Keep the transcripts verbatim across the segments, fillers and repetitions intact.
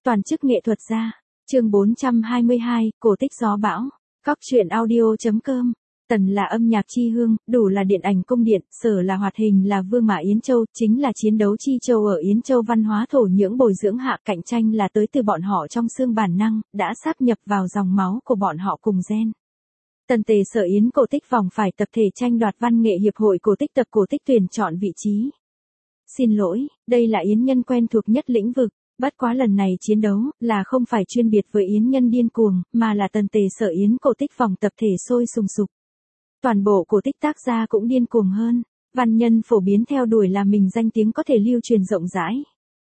Toàn chức nghệ thuật gia. Chương bốn trăm hai mươi hai, cổ tích gió bão. Góc truyện audio.com. Tần là âm nhạc chi hương, đủ là điện ảnh cung điện, sở là hoạt hình là vương mã Yến Châu, chính là chiến đấu chi châu ở Yến Châu văn hóa thổ nhưỡng bồi dưỡng hạ, cạnh tranh là tới từ bọn họ trong xương bản năng, đã sáp nhập vào dòng máu của bọn họ cùng gen. Tần Tề Sở Yến cổ tích vòng phải tập thể tranh đoạt văn nghệ hiệp hội cổ tích tập cổ tích tuyển chọn vị trí. Xin lỗi, đây là Yến nhân quen thuộc nhất lĩnh vực. Bất quá lần này chiến đấu, là không phải chuyên biệt với Yến nhân điên cuồng, mà là Tần Tề Sở Yến cổ tích vòng tập thể sôi sùng sục. Toàn bộ cổ tích tác gia cũng điên cuồng hơn, văn nhân phổ biến theo đuổi là mình danh tiếng có thể lưu truyền rộng rãi.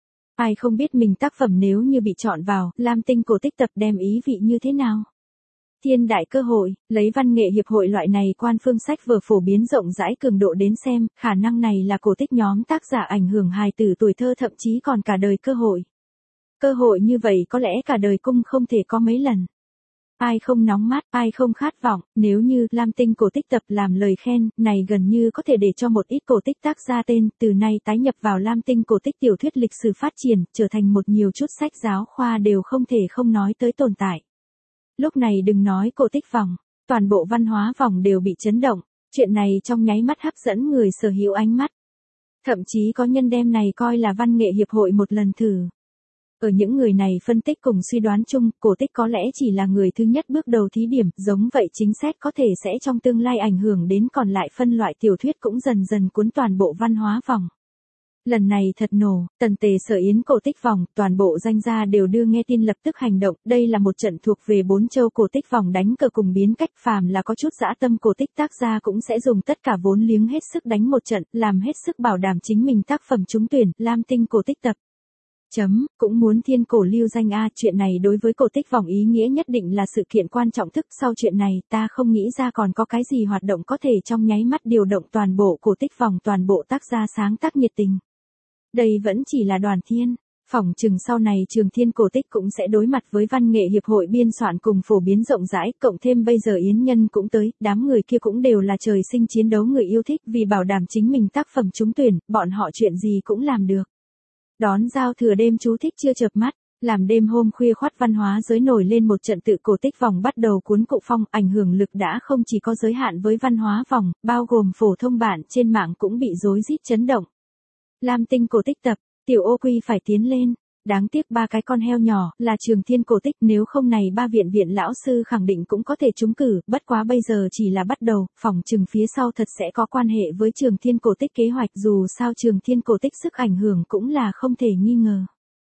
Ai không biết mình tác phẩm nếu như bị chọn vào, Lam Tinh cổ tích tập đem ý vị như thế nào? Thiên đại cơ hội, lấy văn nghệ hiệp hội loại này quan phương sách vừa phổ biến rộng rãi cường độ đến xem, khả năng này là cổ tích nhóm tác giả ảnh hưởng hài tử tuổi thơ thậm chí còn cả đời cơ hội. Cơ hội như vậy có lẽ cả đời cung không thể có mấy lần. Ai không nóng mắt, ai không khát vọng, nếu như Lam Tinh cổ tích tập làm lời khen, này gần như có thể để cho một ít cổ tích tác ra tên, từ nay tái nhập vào Lam Tinh cổ tích tiểu thuyết lịch sử phát triển, trở thành một nhiều chút sách giáo khoa đều không thể không nói tới tồn tại. Lúc này đừng nói cổ tích vòng, toàn bộ văn hóa vòng đều bị chấn động, chuyện này trong nháy mắt hấp dẫn người sở hữu ánh mắt. Thậm chí có nhân đem này coi là văn nghệ hiệp hội một lần thử. Ở những người này phân tích cùng suy đoán chung, cổ tích có lẽ chỉ là người thứ nhất bước đầu thí điểm, giống vậy chính sách có thể sẽ trong tương lai ảnh hưởng đến còn lại phân loại tiểu thuyết cũng dần dần cuốn toàn bộ văn hóa vòng. Lần này thật nổ, Tần Tề Sở Yến cổ tích vòng, toàn bộ danh gia đều đưa nghe tin lập tức hành động, đây là một trận thuộc về bốn châu cổ tích vòng đánh cờ cùng biến cách, phàm là có chút dã tâm cổ tích tác gia cũng sẽ dùng tất cả vốn liếng hết sức đánh một trận, làm hết sức bảo đảm chính mình tác phẩm trúng tuyển, Lam Tinh cổ tích tập. Chấm, cũng muốn thiên cổ lưu danh a, chuyện này đối với cổ tích vòng ý nghĩa nhất định là sự kiện quan trọng thức, sau chuyện này ta không nghĩ ra còn có cái gì hoạt động có thể trong nháy mắt điều động toàn bộ cổ tích vòng, toàn bộ tác gia sáng tác nhiệt tình. Đây vẫn chỉ là đoàn thiên, phỏng chừng sau này Trường Thiên cổ tích cũng sẽ đối mặt với văn nghệ hiệp hội biên soạn cùng phổ biến rộng rãi, cộng thêm bây giờ Yến nhân cũng tới, đám người kia cũng đều là trời sinh chiến đấu người yêu thích, vì bảo đảm chính mình tác phẩm trúng tuyển, bọn họ chuyện gì cũng làm được. Đón giao thừa đêm chú thích chưa chợp mắt, làm đêm hôm khuya khoắt văn hóa giới nổi lên một trận tự cổ tích vòng bắt đầu cuốn cụ phong, ảnh hưởng lực đã không chỉ có giới hạn với văn hóa vòng, bao gồm phổ thông bản trên mạng cũng bị rối rít chấn động. Lam Tinh cổ tích tập, tiểu ô quy phải tiến lên, đáng tiếc ba cái con heo nhỏ, là Trường Thiên cổ tích, nếu không này ba viện viện lão sư khẳng định cũng có thể trúng cử, bất quá bây giờ chỉ là bắt đầu, phỏng chừng phía sau thật sẽ có quan hệ với Trường Thiên cổ tích kế hoạch, dù sao Trường Thiên cổ tích sức ảnh hưởng cũng là không thể nghi ngờ.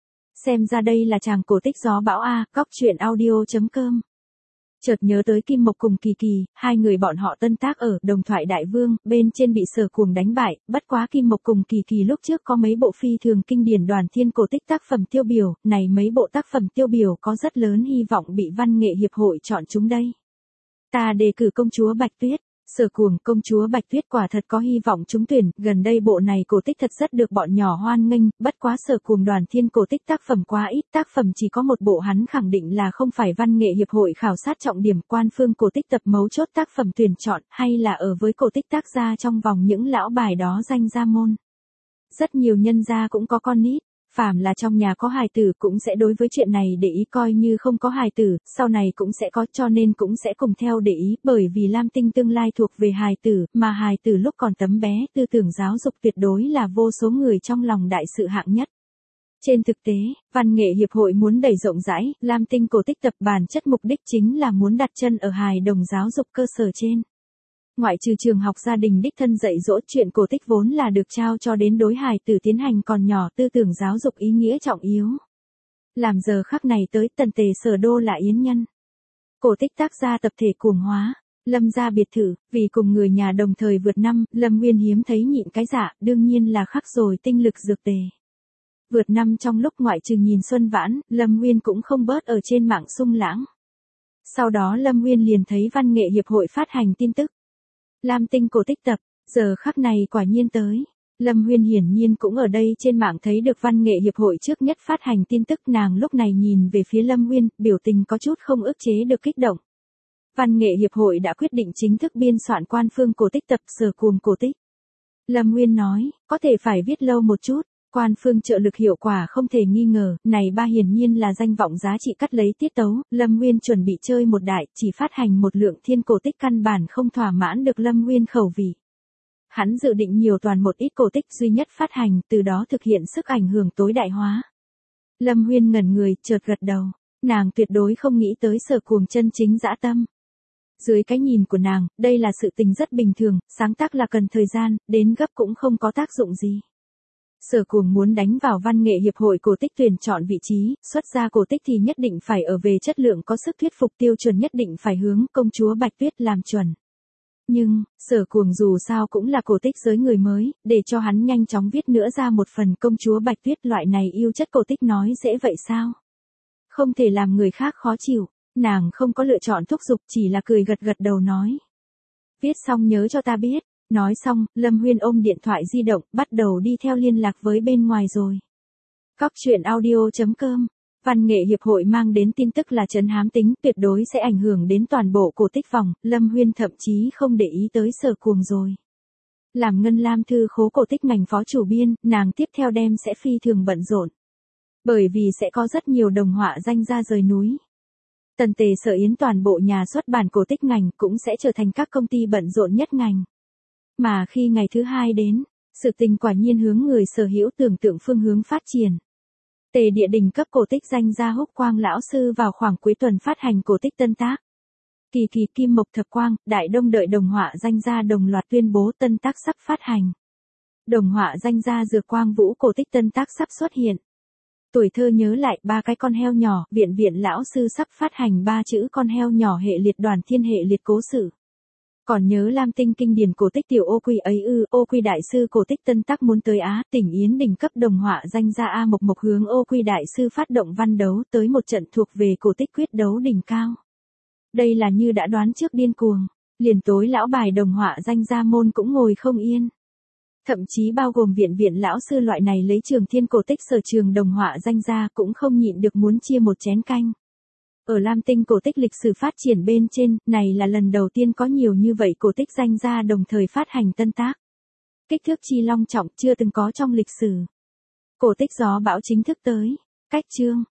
Xem ra đây là chàng cổ tích gió bão a, góc truyện audio.com. Chợt nhớ tới Kim Mộc cùng Kỳ Kỳ, hai người bọn họ tân tác ở Đồng Thoại Đại Vương, bên trên bị Sở Cuồng đánh bại, bất quá Kim Mộc cùng Kỳ Kỳ lúc trước có mấy bộ phi thường kinh điển đoàn thiên cổ tích tác phẩm tiêu biểu, này mấy bộ tác phẩm tiêu biểu có rất lớn hy vọng bị văn nghệ hiệp hội chọn chúng đây. Ta đề cử công chúa Bạch Tuyết. Sở Cuồng, công chúa Bạch Tuyết quả thật có hy vọng trúng tuyển, gần đây bộ này cổ tích thật rất được bọn nhỏ hoan nghênh, bất quá Sở Cuồng đoàn thiên cổ tích tác phẩm quá ít, tác phẩm chỉ có một bộ, hắn khẳng định là không phải văn nghệ hiệp hội khảo sát trọng điểm, quan phương cổ tích tập mấu chốt tác phẩm tuyển chọn, hay là ở với cổ tích tác gia trong vòng những lão bài đó danh gia môn. Rất nhiều nhân gia cũng có con nít. Phàm là trong nhà có hài tử cũng sẽ đối với chuyện này để ý, coi như không có hài tử, sau này cũng sẽ có, cho nên cũng sẽ cùng theo để ý, bởi vì Lam Tinh tương lai thuộc về hài tử, mà hài tử lúc còn tấm bé, tư tưởng giáo dục tuyệt đối là vô số người trong lòng đại sự hạng nhất. Trên thực tế, văn nghệ hiệp hội muốn đẩy rộng rãi, Lam Tinh cổ tích tập bản chất mục đích chính là muốn đặt chân ở hài đồng giáo dục cơ sở trên. Ngoại trừ trường học gia đình đích thân dạy dỗ, chuyện cổ tích vốn là được trao cho đến đối hài tử tiến hành còn nhỏ, tư tưởng giáo dục ý nghĩa trọng yếu. Làm giờ khắc này tới, Tần Tề Sở đô là Yến nhân. Cổ tích tác gia tập thể cuồng hóa, Lâm gia biệt thự, vì cùng người nhà đồng thời vượt năm, Lâm Nguyên hiếm thấy nhịn cái dạ, đương nhiên là khắc rồi tinh lực dược tề. Vượt năm trong lúc ngoại trừ nhìn Xuân Vãn, Lâm Nguyên cũng không bớt ở trên mạng sung lãng. Sau đó Lâm Nguyên liền thấy văn nghệ hiệp hội phát hành tin tức. Lam Tinh cổ tích tập, giờ khắc này quả nhiên tới. Lâm Huyên hiển nhiên cũng ở đây trên mạng thấy được văn nghệ hiệp hội trước nhất phát hành tin tức, nàng lúc này nhìn về phía Lâm Huyên, biểu tình có chút không ức chế được kích động. Văn nghệ hiệp hội đã quyết định chính thức biên soạn quan phương cổ tích tập Sở Cuồng cổ tích. Lâm Huyên nói, có thể phải viết lâu một chút, Quan phương trợ lực hiệu quả không thể nghi ngờ, này ba hiển nhiên là danh vọng giá trị cắt lấy tiết tấu, Lâm Nguyên chuẩn bị chơi một đại, chỉ phát hành một lượng thiên cổ tích căn bản không thỏa mãn được Lâm Nguyên khẩu vị. Hắn dự định nhiều toàn một ít cổ tích duy nhất phát hành, từ đó thực hiện sức ảnh hưởng tối đại hóa. Lâm Nguyên ngẩn người, chợt gật đầu, nàng tuyệt đối không nghĩ tới Sở Cuồng chân chính dã tâm. Dưới cái nhìn của nàng, đây là sự tình rất bình thường, sáng tác là cần thời gian, đến gấp cũng không có tác dụng gì. Sở Cuồng muốn đánh vào văn nghệ hiệp hội cổ tích tuyển chọn vị trí, xuất ra cổ tích thì nhất định phải ở về chất lượng có sức thuyết phục, tiêu chuẩn nhất định phải hướng công chúa Bạch Tuyết làm chuẩn. Nhưng, Sở Cuồng dù sao cũng là cổ tích giới người mới, để cho hắn nhanh chóng viết nữa ra một phần công chúa Bạch Tuyết loại này yêu chất cổ tích nói dễ vậy sao? Không thể làm người khác khó chịu, nàng không có lựa chọn thúc giục, chỉ là cười gật gật đầu nói. Viết xong nhớ cho ta biết. Nói xong, Lâm Huyên ôm điện thoại di động, bắt đầu đi theo liên lạc với bên ngoài rồi. Cóc truyện audio chấm com, văn nghệ hiệp hội mang đến tin tức là trấn hám tính, tuyệt đối sẽ ảnh hưởng đến toàn bộ cổ tích vòng, Lâm Huyên thậm chí không để ý tới Sở Cuồng rồi. Làm Ngân Lam thư khố cổ tích ngành phó chủ biên, nàng tiếp theo đem sẽ phi thường bận rộn. Bởi vì sẽ có rất nhiều đồng họa danh ra rời núi. Tần Tề Sở Yến toàn bộ nhà xuất bản cổ tích ngành cũng sẽ trở thành các công ty bận rộn nhất ngành. Mà khi ngày thứ hai đến, sự tình quả nhiên hướng người sở hữu tưởng tượng phương hướng phát triển. Tề Địa Đình cấp cổ tích danh gia Húc Quang lão sư vào khoảng cuối tuần phát hành cổ tích tân tác. Kỳ Kỳ Kim Mộc Thập Quang, Đại Đông đợi đồng họa danh gia đồng loạt tuyên bố tân tác sắp phát hành. Đồng họa danh gia Dược Quang Vũ cổ tích tân tác sắp xuất hiện. Tuổi thơ nhớ lại ba cái con heo nhỏ, Viện Viện lão sư sắp phát hành ba chữ con heo nhỏ hệ liệt đoàn thiên hệ liệt cố sự. Còn nhớ Lam Tinh kinh điển cổ tích tiểu ô quy ấy ư, ô quy đại sư cổ tích tân tác muốn tới Á, tỉnh Yến Đình cấp đồng họa danh gia A Mộc Mộc hướng ô quy đại sư phát động văn đấu tới một trận thuộc về cổ tích quyết đấu đỉnh cao. Đây là như đã đoán trước điên cuồng, liền tối lão bài đồng họa danh gia môn cũng ngồi không yên. Thậm chí bao gồm Viện Viện lão sư loại này lấy trường thiên cổ tích sở trường đồng họa danh gia cũng không nhịn được muốn chia một chén canh. Ở Lam Tinh cổ tích lịch sử phát triển bên trên, này là lần đầu tiên có nhiều như vậy cổ tích danh gia đồng thời phát hành tân tác. Kích thước chi long trọng chưa từng có trong lịch sử. Cổ tích gió bão chính thức tới. Cách chương.